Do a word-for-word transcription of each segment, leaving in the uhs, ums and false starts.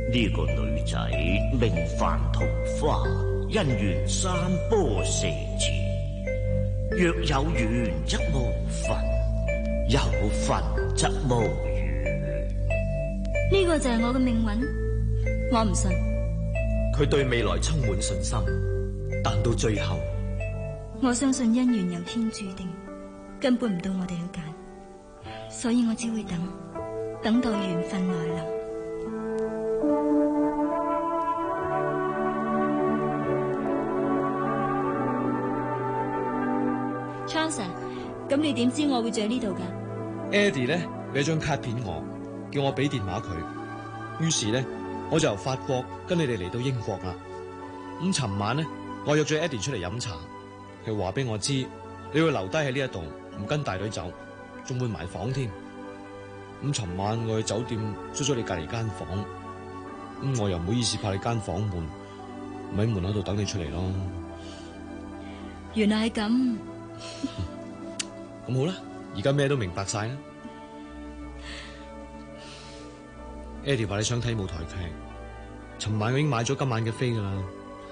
呢個女仔名范桃花，姻緣三波四字，若有緣則無份，有份則無緣。 呢個就係我嘅命運，我唔信。 佢對未來充滿信心，但到最後， 我相信姻緣由天注定，根本唔到我哋去揀，所以我只會等，等待緣分來臨。Charles， 咁你點知我會住喺呢度噶 ？Eddie 咧俾張卡片我，叫我俾電話佢。於是咧，我就由法國跟你哋嚟到英國啦。咁尋晚咧，我約咗 Eddie 出嚟飲茶，佢話俾我知你會留低喺呢一度，唔跟大隊走，仲會埋房添。咁尋晚我去酒店租咗你隔籬間房，咁我又唔好意思怕你間房悶，咪喺門口度等你出嚟咯。 原來係咁。 咁好啦，而家咩都明白晒啦。Eddie 話你想睇舞台劇，尋晚我已經買咗今晚嘅飛噶啦。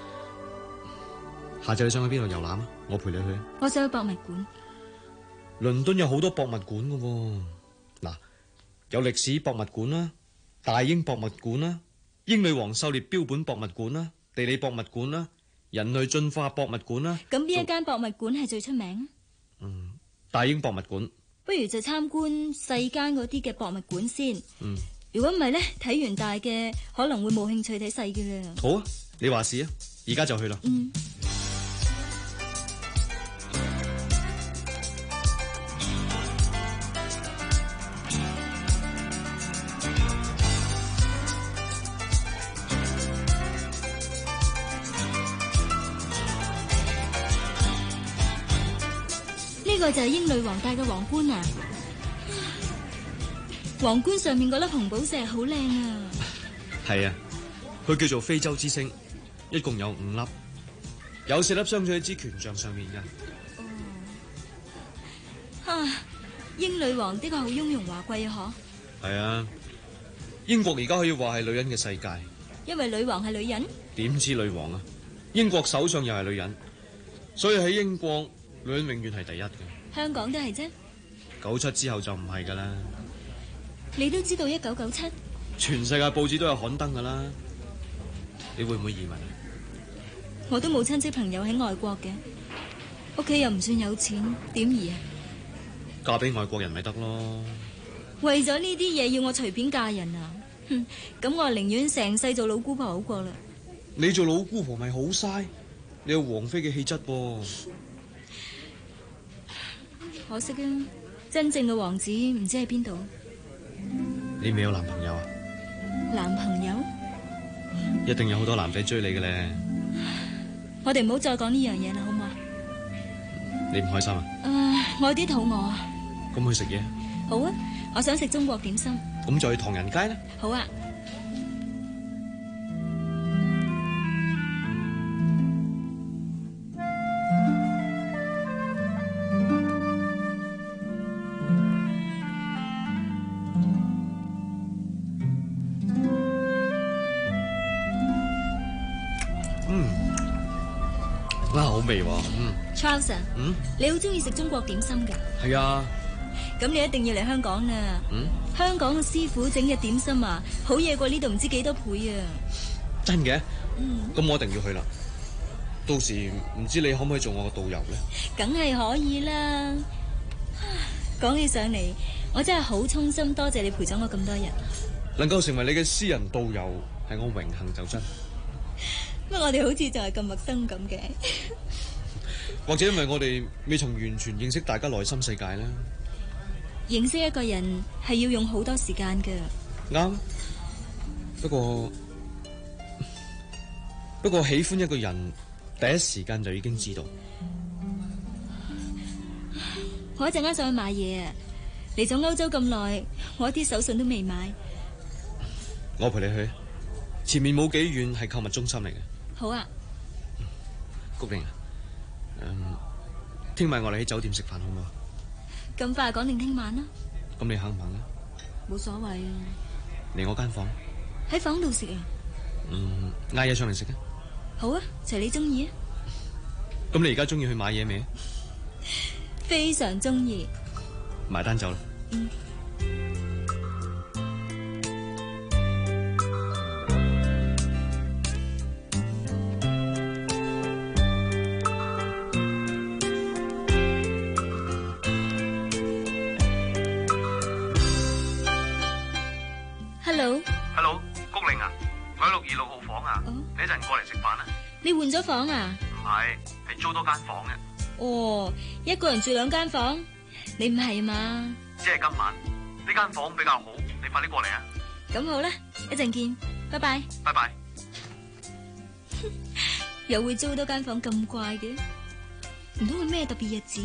下晝你想去邊度遊覽啊？我陪你去。 我想去博物館。 倫敦有好多博物館噶喎，嗱，有歷史博物館啦，大英博物館啦，英女王狩獵標本博物館啦，地理博物館啦，人類進化博物館啦。 咁邊一間博物館係最出名？ 嗯，大英博物館。 不如就參觀細間嗰啲嘅博物館先。 嗯， 如果唔係咧，睇完大嘅可能會冇興趣睇細嘅啦。 好啊，你話事啊，而家就去啦。 嗯。呢個就係英女王戴嘅皇冠啊！皇冠上面嗰粒紅寶石好靚啊！ 係啊，佢叫做非洲之星，一共有五粒，有四粒鑲咗喺支權杖上面嘅。 哦，啊，英女王的確好雍容華貴啊！ 嗬。係啊，英國而家可以話係女人嘅世界。 因為女王係女人？ 點知女王啊？英國首相又係女人，所以喺英國，女人永遠係第一嘅。 香港都係啫。 九七之後就唔係噶啦。 你都知道一九九七？ 全世界報紙都有刊登噶啦。你會唔會移民啊？ 我都冇親戚朋友喺外國嘅，屋企又唔算有錢，點移啊？ 嫁俾外國人咪得咯。 為咗呢啲嘢要我隨便嫁人啊？哼，咁我寧願成世做老姑婆好過啦。 你做老姑婆咪好嘥，你有王妃嘅氣質噃。 可惜啊，真正嘅王子唔知喺邊度。 你未有男朋友啊？ 男朋友？ 一定有好多男仔追你嘅咧。 我哋唔好再講呢樣嘢啦，好嘛？ 你唔開心啊？ 啊，我有啲肚餓啊。 咁去食嘢？ 好啊，我想食中國點心。 咁就去唐人街啦。 好啊。 好味喎，嗯 ，Charles， 嗯， 你好中意食中國點心噶？係啊， 咁你一定要嚟香港啦。嗯，香港嘅師傅整嘅點心啊，好嘢過呢度唔知幾多倍啊！ 真嘅？ 嗯， 咁我一定要去啦。到時唔知你可唔可以做我嘅導遊咧？ 梗係可以啦。講起上嚟，我真係好衷心多謝你陪咗我咁多日。 能夠成為你嘅私人導遊，係我榮幸就真。 乜我哋好似就係咁陌生咁嘅？ 或者因為我哋未曾完全認識大家內心世界啦。 認識一個人係要用好多時間㗎。 啱。不過不過喜歡一個人，第一時間就已經知道。 我一陣間上去買嘢啊！嚟咗歐洲咁耐，我一啲手信都未買。 我陪你去，前面冇幾遠係購物中心嚟嘅。 好啊。 谷玲啊，嗯，聽晚我哋喺酒店食飯好唔好？ 咁快講定聽晚啦？ 咁你肯唔肯啊？ 冇所謂啊。 嚟我間房。 喺房度食啊？ 嗯，嗌嘢上嚟食啊。 好啊，隨你中意啊。 咁你而家中意去買嘢未？ 非常中意。 埋單走啦。 嗯。 Hello，Hello， 谷玲啊，我喺六二六號房啊， 哦、 你一陣過嚟食飯啊？ 你換咗房啊？ 唔係，係租多間房嘅。 哦，一個人住兩間房，你唔係嘛？ 只係今晚呢間房比較好，你快啲過嚟啊！ 咁好啦，一陣見，拜拜。 拜拜。 又會租多間房咁怪嘅，唔通係咩特別日子？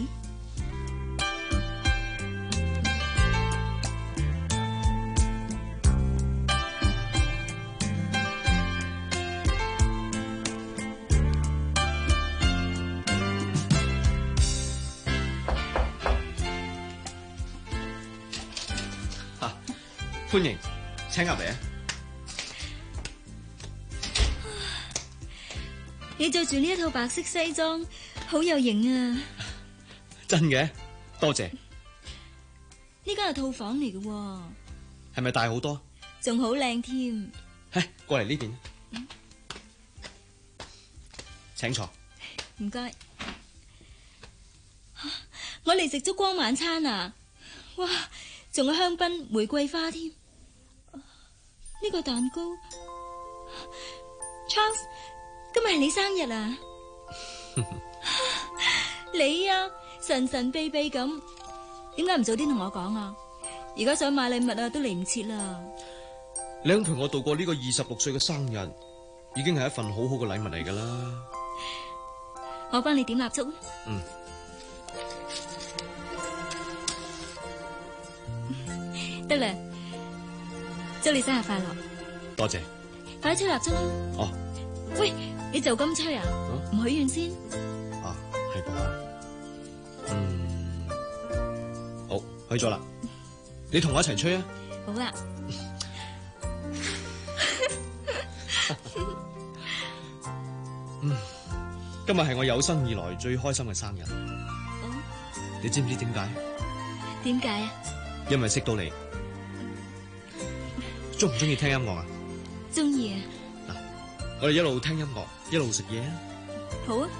歡迎，請入嚟啊！ 你着住呢一套白色西裝，好有型啊！ 真嘅，多謝。 呢間係套房嚟嘅， 係咪大好多？ 仲好靚添。 係，過嚟呢邊。 嗯、 請坐。 唔該。我嚟食燭光晚餐啊！哇，仲有香檳、玫瑰花添。呢個蛋糕 ，Charles， 今日係你生日啊！你啊，神神秘秘咁，點解唔早啲同我講啊？而家想買禮物啊，都嚟唔切啦。 你肯陪我度過呢個二十六歲嘅生日，已經係一份好好嘅禮物嚟噶啦。 我幫你點蠟燭。 嗯。 得啦。祝你生日快樂！ 多謝。 快啲吹蠟燭啦！ 哦， 喂，你就咁吹啊？唔許願先？ 啊，係噃。嗯，好，去咗啦。你同我一齊吹啊！ 好啊。 嗯，今日係我有生以來最開心嘅生日。 哦。 你知唔知點解？ 點解啊？ 因為識到你。中唔中意聽音樂啊？ 中意啊！ 嗱，我哋一路聽音樂，一路食嘢啊！ 好啊！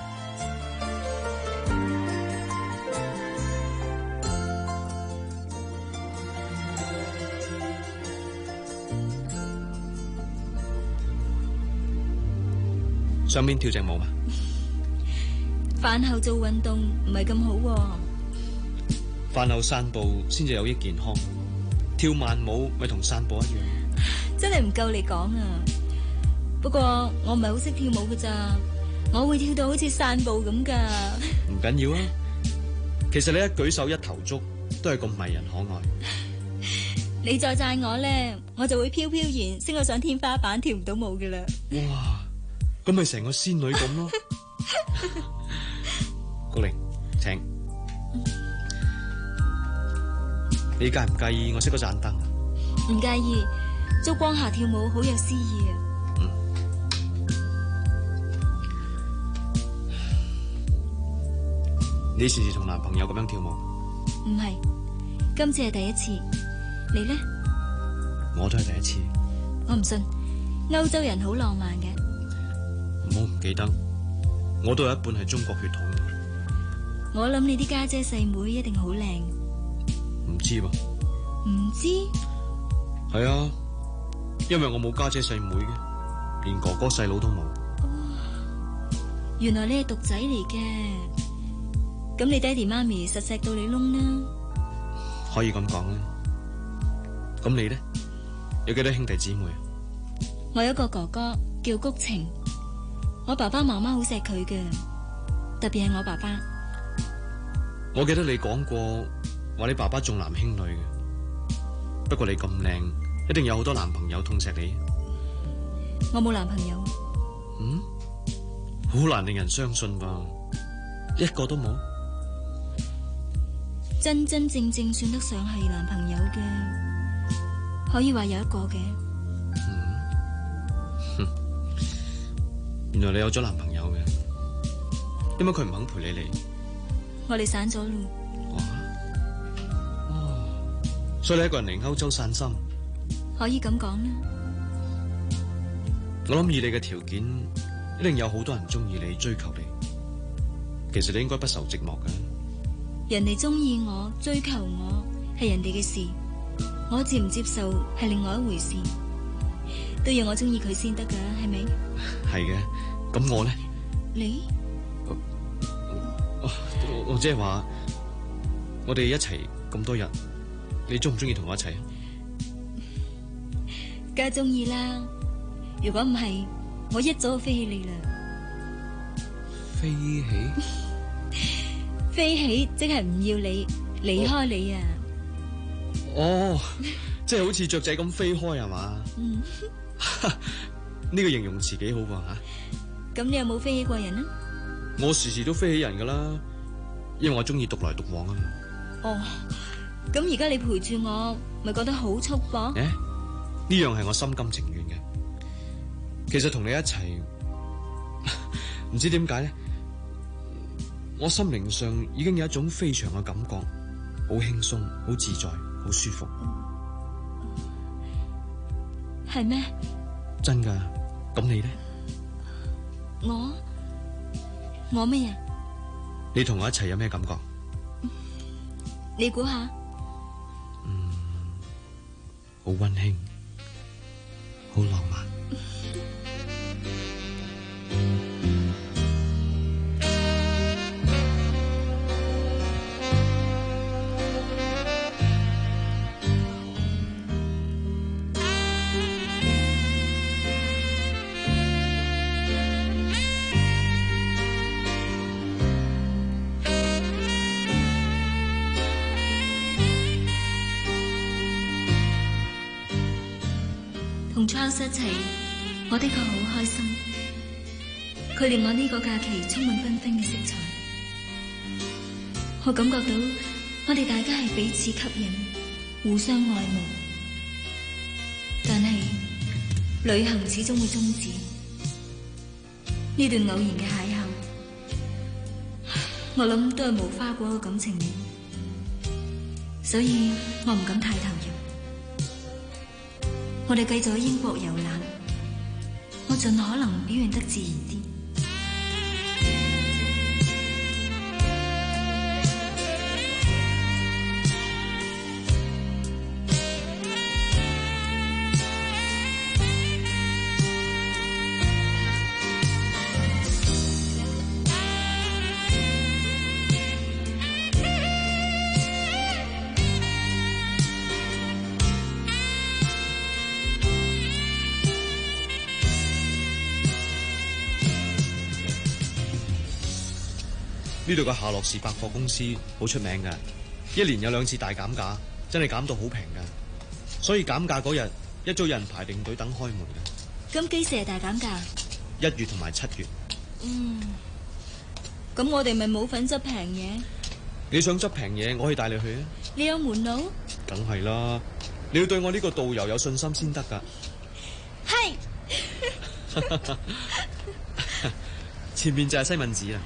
上邊跳隻舞嘛？ 飯後做運動唔係咁好喎。 飯後散步先至有益健康。跳慢舞咪同散步一樣， 真係唔夠你講啊！不過我唔係好識跳舞㗎咋，我會跳到好似散步咁噶。 唔緊要啊，其實你一舉手一投足都係咁迷人可愛。 你再讚我咧，我就會飄飄然升到上天花板，跳唔到舞噶啦。 哇，咁咪成個仙女咁咯。高玲，請。你介唔介意我熄嗰盞燈啊？ 唔介意，燭光下跳舞好有詩意啊！ 嗯。你時時同男朋友咁樣跳舞？ 唔係，今次係第一次。你呢？ 我都係第一次。 我唔信，歐洲人好浪漫嘅。 唔好唔記得，我都有一半係中國血統。 我諗你啲家姐細妹一定好靚。 唔知喎。 唔知？ 係啊，因為我冇家姐細妹嘅，連哥哥細佬都冇。 哦，原來你係獨仔嚟嘅，咁你爹哋媽咪實錫到你窿啦。 可以咁講啦。咁你呢？有幾多兄弟姊妹啊？ 我有一個哥哥叫谷晴，我爸爸媽媽好錫佢嘅，特別係我爸爸。 我記得你講過話你爸爸重男輕女嘅，不過你咁靚，一定有好多男朋友痛錫你。 我冇男朋友。 嗯？好難令人相信噃，一個都冇。 真真正正算得上係男朋友嘅，可以話有一個嘅。 嗯。 原來你有咗男朋友嘅，點解佢唔肯陪你嚟？ 我哋散咗咯。 哇！哦，所以你一個人嚟歐洲散心， 可以咁講啦。 我諗以你嘅條件，一定有好多人中意你、追求你。其實你應該不受寂寞嘅。 人哋中意我、追求我係人哋嘅事，我接唔接受係另外一回事，都要我中意佢先得噶，係咪？ 係嘅，咁我咧？ 你？ 我我即係話，我哋一齊咁多日，你中唔中意同我一齊啊？ 梗係中意啦！如果唔係，我一早就飛起你啦。 飛起？ 飛起即係唔要你，離開你啊！ 哦，即係好似雀仔咁飛開係嘛？ 嗯， 呢個形容詞幾好噃吓。 咁你有冇飛起過人啊？ 我時時都飛起人噶啦，因為我中意獨來獨往啊嘛。 哦，咁而家你陪住我，咪覺得好束縛？ 誒，呢樣係我心甘情願嘅。其實同你一齊，唔知點解咧，我心靈上已經有一種飛翔嘅感覺，好輕鬆、好自在、好舒服。 係咩？ 真噶？咁你咧？ 我我咩啊？ 你同我一齊有咩感覺？ 你估下？ 嗯，好溫馨，好浪漫。 同 Charles 一齊，我的確好開心。佢令我呢個假期充滿繽紛嘅色彩。我感覺到我哋大家係彼此吸引，互相愛慕。但係旅行始終會終止。呢段偶然嘅邂逅，我諗都係無花果嘅感情面，所以我唔敢太投入。我哋繼續喺英國遊覽，我盡可能表現得自然啲。 呢度嘅夏洛士百貨公司好出名噶，一年有兩次大減價，真係減到好平噶。所以減價嗰日，一早有人排定隊等開門嘅。 咁幾時係大減價？ 一月同埋七月。 嗯，咁我哋咪冇份執平嘢。 你想執平嘢，我可以帶你去啊。 你有門路？ 梗係啦，你要對我呢個導遊有信心先得噶。係。前面就係西敏寺啦。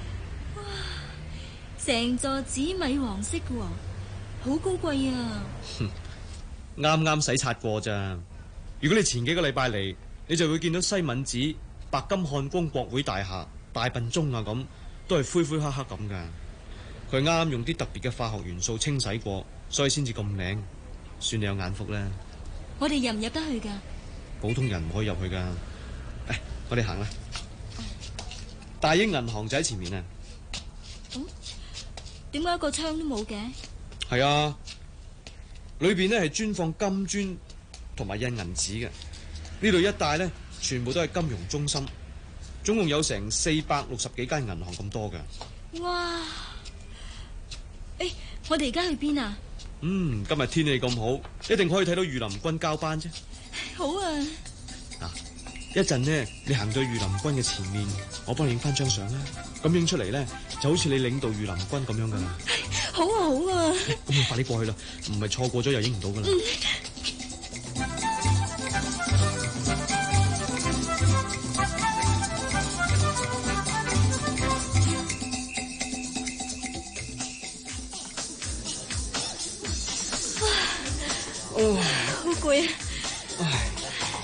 成座紫米黃色嘅，好高貴啊！ 啱啱洗刷過咋。如果你前幾個禮拜嚟，你就會見到西敏寺、白金漢宮國會大廈、大笨鐘啊，咁都係灰灰黑黑咁噶。佢啱啱用啲特別嘅化學元素清洗過，所以先至咁靚。算你有眼福啦。 我哋入唔入得去噶？ 普通人唔可以入去噶。誒，我哋行啦。大英銀行就喺前面啊。 嗯？點解一個窗都冇嘅？ 係啊，裏邊咧係專放金磚同埋印銀紙嘅。呢度一帶咧全部都係金融中心，總共有成四百六十幾間銀行咁多嘅。 哇！誒，我哋而家去邊啊？ 嗯，今日天氣咁好，一定可以睇到御林軍交班啫。 好啊！ 嗱，一陣呢，你行到御林軍嘅前面，我幫你影翻張相啦。咁影出嚟咧，就好似你領導御林軍咁樣噶啦。 好啊，好啊！ 咁我快啲過去啦，唔係錯過咗又影唔到噶啦。 嗯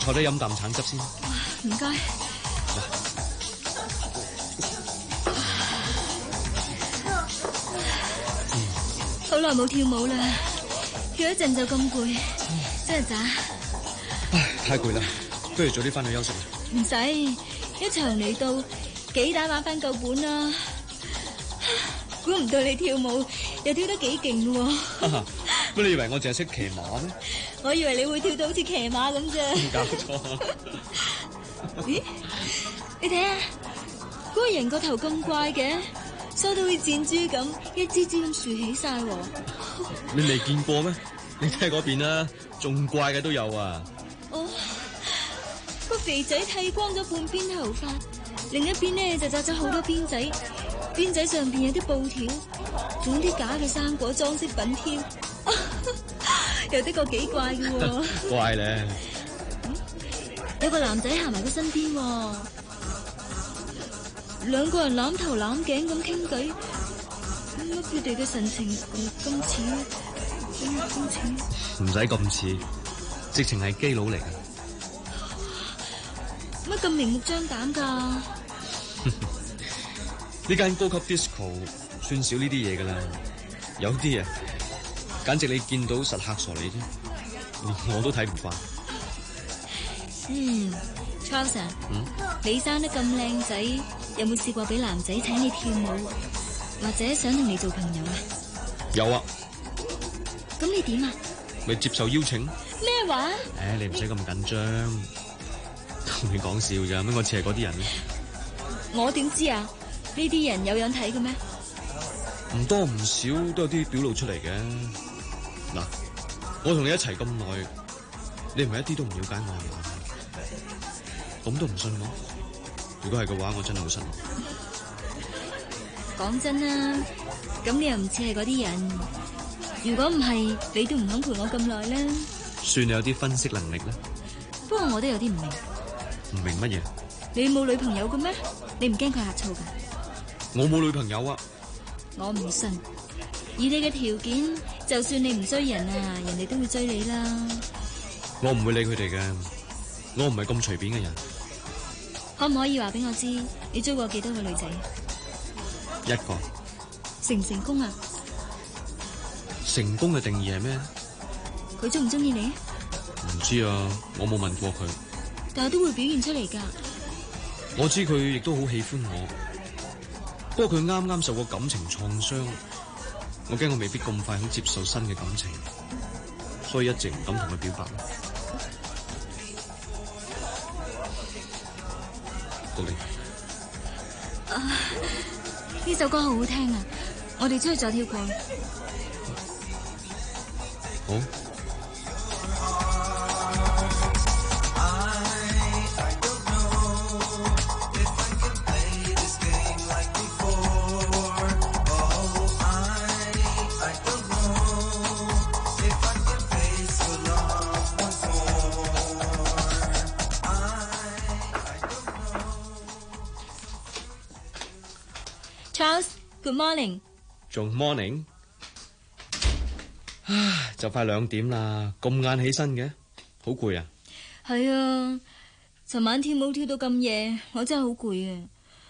坐低飲啖橙汁先。 唔該。好耐冇跳舞啦，跳一陣就咁攰，真係渣。 唉，太攰啦，不如早啲翻去休息啦。 唔使，一場嚟到幾打玩翻夠本啦。估唔到你跳舞又跳得幾勁喎。 乜你以為我淨係識騎馬咩？ 我以為你會跳到好似騎馬咁啫。 搞錯。 咦？你睇下，嗰個人個頭咁怪嘅，梳到好似箭豬咁，一支支咁豎起晒。 你未見過咩？你睇嗰邊啦，仲怪嘅都有啊。 哦，個肥仔剃光咗半邊頭髮，另一邊呢就紮咗好多辮仔，辮仔上邊有啲布條，仲有啲假嘅生果裝飾品添。又的確幾怪嘅喎。 怪咧。 有個男仔行埋佢身邊，兩個人攬頭攬頸咁傾偈，乜佢哋嘅神情咁似，咁似？ 唔使咁似，直情係基佬嚟嘅。 乜咁明目張膽噶？ 呢間高級 disco 算少呢啲嘢噶啦，有啲啊，簡直你見到實嚇傻你啫，連我都睇唔慣。 嗯 ，Charles， 嗯， 你生得咁靚仔，有冇試過俾男仔請你跳舞，或者想同你做朋友啊？ 有啊。 咁你點啊？ 咪接受邀請。 咩話？ 誒、哎，你唔使咁緊張，同你講笑咋？乜我似係嗰啲人咧？ 我點知啊？呢啲人有樣睇嘅咩？ 唔多唔少都有啲表露出嚟嘅。嗱，我同你一齊咁耐，你唔係一啲都唔了解我係嘛？咁都唔信我？如果係嘅話，我真係好失望。 講真啦，咁你又唔似係嗰啲人。如果唔係，你都唔肯陪我咁耐啦。 算你有啲分析能力啦。 不過我都有啲唔明。 唔明乜嘢？ 你冇女朋友嘅咩？你唔驚佢呷醋噶？ 我冇女朋友啊。 我唔信。以你嘅條件，就算你唔追人啊，人哋都會追你啦。 我唔會理佢哋嘅，我唔係咁隨便嘅人。 可唔可以話俾我知，你追過幾多個女仔？ 一個。 成唔成功啊？ 成功嘅定義係咩？ 佢中唔中意你？ 唔知啊，我冇問過佢。 但係都會表現出嚟噶。 我知佢亦都好喜歡我，不過佢啱啱受過感情創傷，我驚我未必咁快好接受新嘅感情，所以一直唔敢同佢表白。到你。 啊，呢首歌好好聽啊！我哋出去再跳過。 好。 Charles，good morning。 仲 morning？ 唉，就快兩點啦，咁晏起身嘅，好攰啊。 係啊，尋晚跳舞跳到咁夜，我真係好攰啊。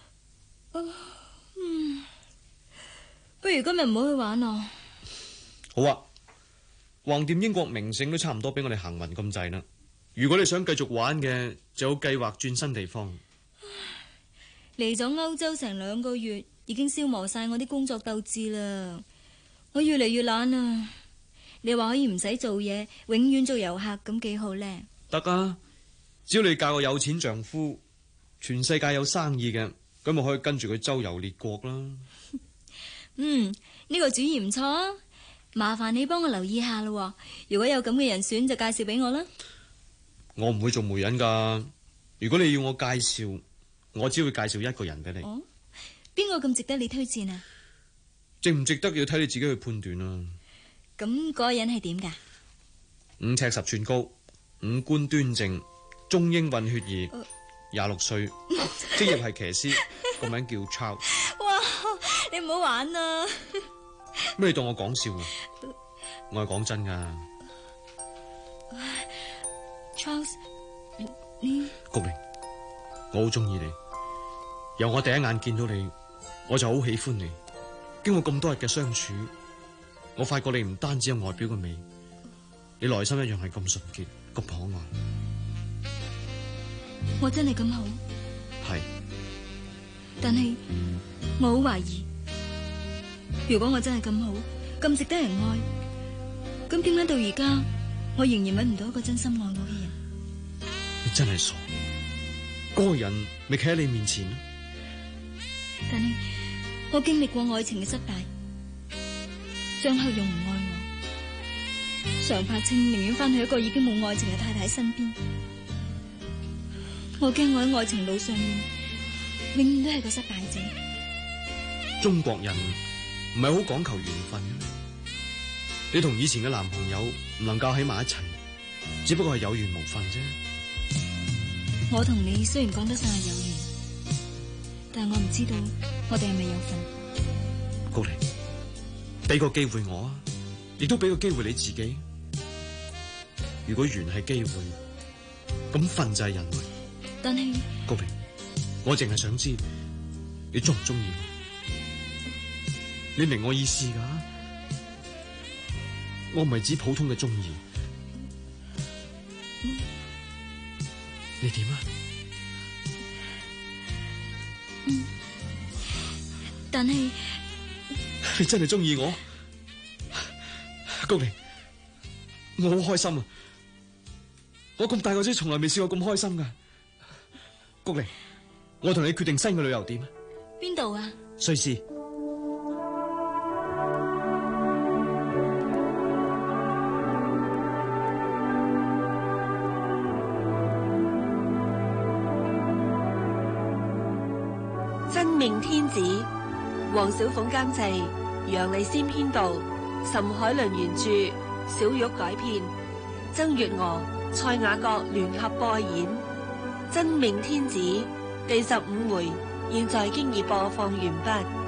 嗯，不如今日唔好去玩咯。 好啊，橫掂英國名勝都差唔多俾我哋行匀咁滯啦。如果你想繼續玩嘅，就有計劃轉新地方。 嚟咗歐洲成兩個月，已經消磨晒我啲工作鬥志啦。我越嚟越懶啊。你話可以唔使做嘢，永遠做遊客咁幾好呢？ 得啊，只要你嫁個有錢丈夫，全世界有生意嘅，咁咪可以跟住佢周遊列國啦。 嗯，呢個主意唔錯啊。麻煩你幫我留意下咯。如果有咁嘅人選，就介紹俾我啦。 我唔會做媒人噶。如果你要我介紹，我只會介紹一個人俾你。 哦，邊個咁值得你推薦啊？ 值唔值得要睇你自己去判斷啦。 咁嗰個人係點噶？ 五尺十寸高，五官端正，中英混血兒，廿六歲，職業係騎師，個名叫 Charles。 哇！你唔好玩啦！ 咩？你當我講笑啊？我係講真噶。 Charles， 你谷玲，我好中意你。由我第一眼見到你，我就好喜歡你。經過咁多日嘅相處，我發覺你唔單止有外表嘅美，你內心一樣係咁純潔、咁可愛。 我真係咁好？ 係。 但係我好懷疑，如果我真係咁好、咁值得人愛，咁點解到而家我仍然揾唔到一個真心愛我嘅人？ 你真係傻，嗰個人咪企喺你面前咯。 但係我經歷過愛情嘅失敗，張克勇唔愛我，常柏清寧願翻去一個已經冇愛情嘅太太身邊。我驚我喺愛情路上面永遠都係個失敗者。 中國人唔係好講求緣分嘅咩？你同以前嘅男朋友唔能夠喺埋一齊，只不過係有緣無分啫。 我同你雖然講得上係有緣，但係我唔知道我哋係咪有份。 高玲，俾個機會我啊，亦都俾個機會你自己。如果緣係機會，咁份就係人為。 但係高玲，我淨係想知你中唔中意我？你明我意思噶？我唔係指普通嘅中意。 嗯、 你點啊？ 嗯，但係你真係中意我，高玲，我好開心啊！我咁大個仔，從來未試過咁開心噶。高玲，我同你決定新嘅旅遊點啊？ 邊度啊？ 瑞士。 真命天子，黃小鳳監製，楊麗仙編導，岑海倫原著，小玉改編，曾月娥、蔡雅閣聯合播演。真命天子第十五回現在經已播放完畢。